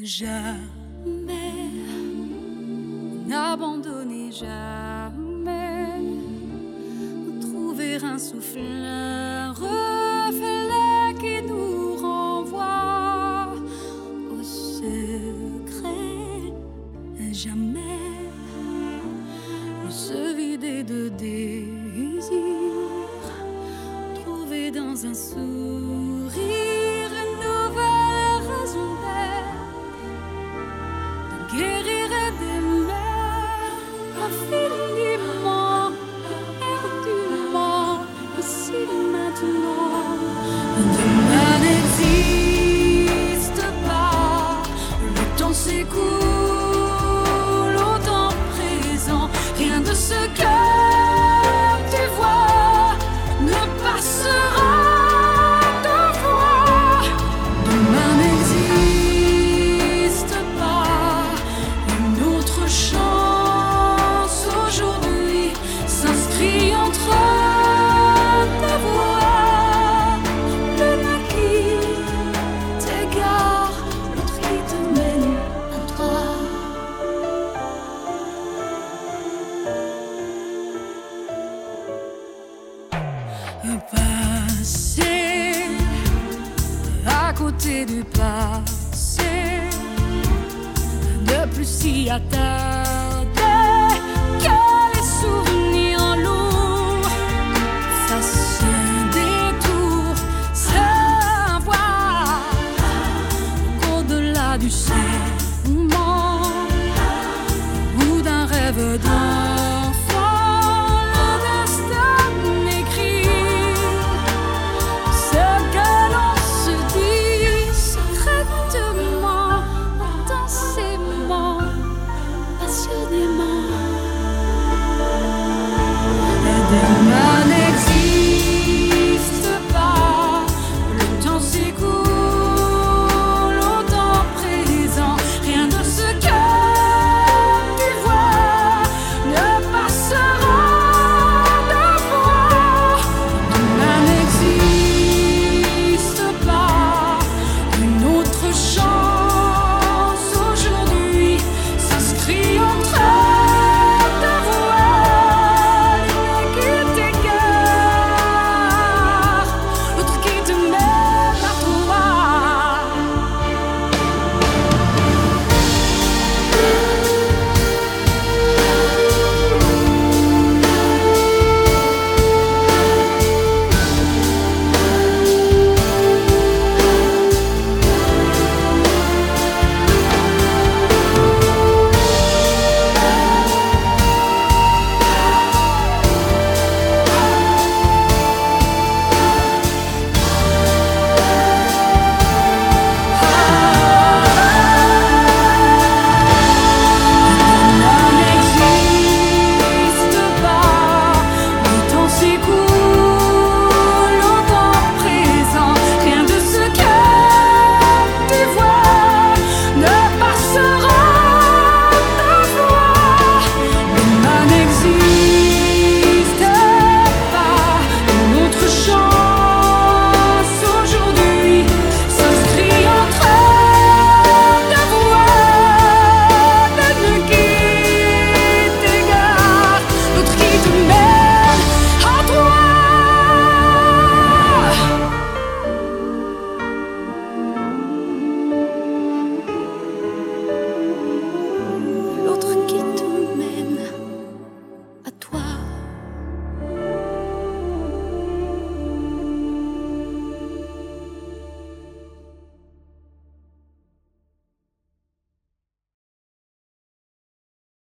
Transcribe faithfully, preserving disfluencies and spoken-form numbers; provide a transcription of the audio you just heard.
Jamais n'abandonner, jamais trouver un souffle, un reflet qui nous renvoie au secret. Jamais se vider de désir, trouver dans un sourire une nouvelle raison d'être, de guérir et d'aimer infiniment, éperdument, ici maintenant. Demain n'existe pas, le temps s'écoule au temps présent, rien de ce que tu vois ne passera. Passer à côté du passé, ne plus s'y attarder.